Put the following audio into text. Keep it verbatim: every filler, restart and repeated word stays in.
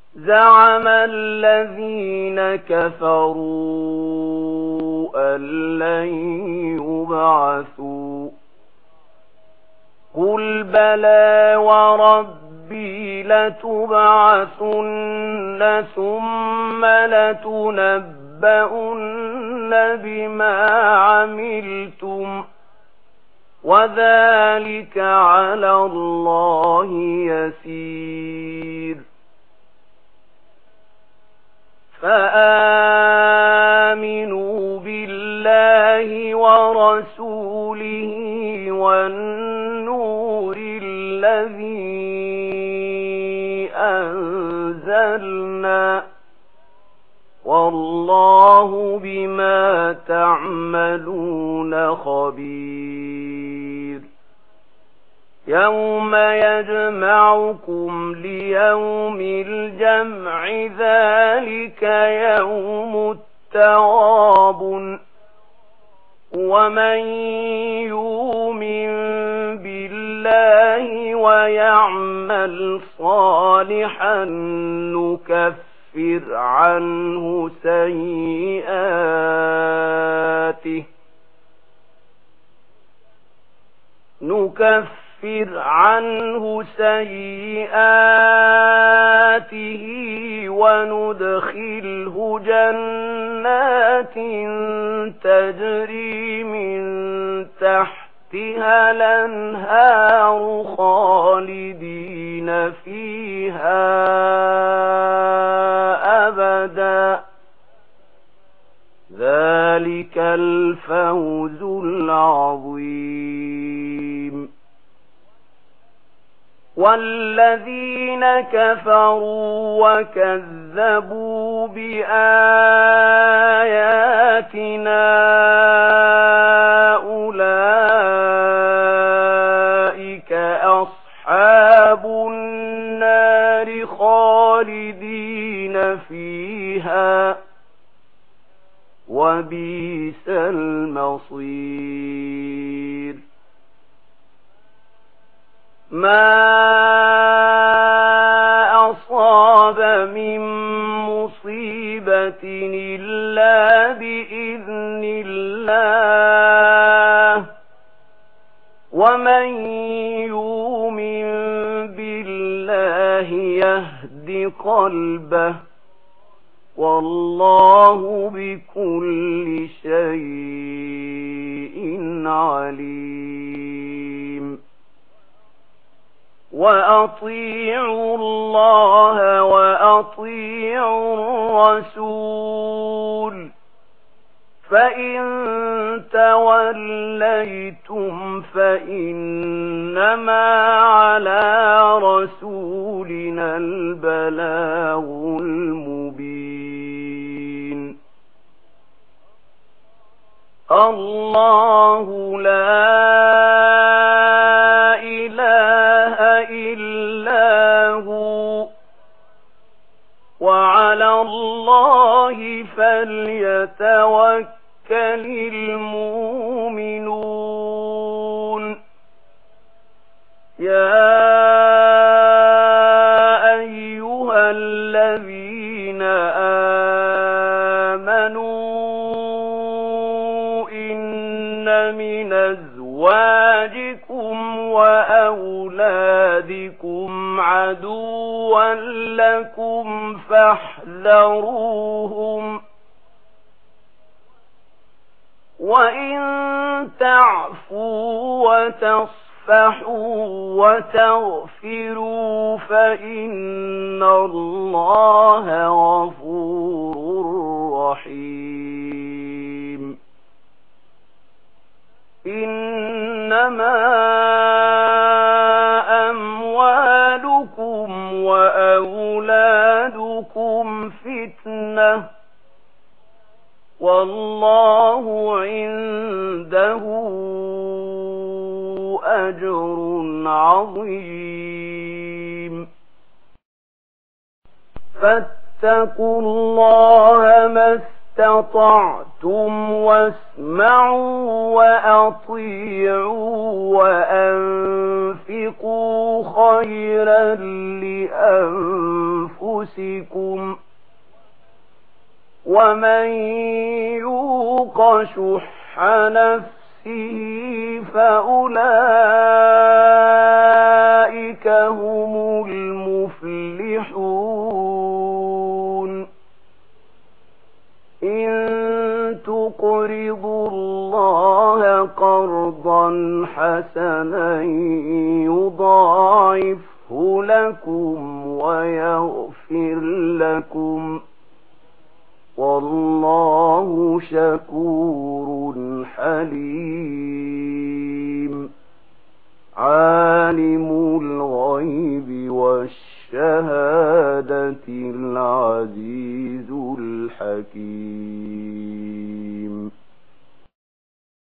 زعم الذين كفروا أن لن يبعثوا قل بلى وربي لتبعثن ثم لتنبؤن بما عملتم وذلك على الله يسير فآمنوا بالله ورسوله والنور الذي أنزلنا والله بما تعملون خبير يوم يجمعكم ليوم الجمع ذلك يوم التغابن ومن يؤمن بالله ويعمل صالحا نكفر عنه سيئاته نكفر عنه سيئاته وندخله جنات تجري من تحتها الأنهار خالدين فيها أبدا ذلك الفوز العظيم والذين كفروا وكذبوا بآياتنا أولئك أصحاب النار خالدين فيها وبئس المصير ما أصاب من مصيبة إلا بإذن الله ومن يؤمن بالله يهد قلبه والله بكل شيء عليم وأطيعوا الله وأطيعوا الرسول فإن توليتم فإنما على رسولنا البلاغ المبين الله لا إله إلا هو وعلى الله فليتوكل المؤمنون يا أيها الذين آمنوا إن من أزواجكم وأولادكم عدوا لكم فاحذروهم وإن تعفوا وتصفحوا وتغفروا فإن الله غفور رحيم إنما أموالكم وأولادكم فتنة والله عنده أجر عظيم فاتقوا الله ما استطعتم واسمعوا وأطيعوا وأنفقوا خيرا لأنفسكم ومن يوق شح نفسه فأولئك هم المفلحون إن تقرضوا الله قرضا حسنا يضاعفه لكم ويغفر لكم والله شكور حليم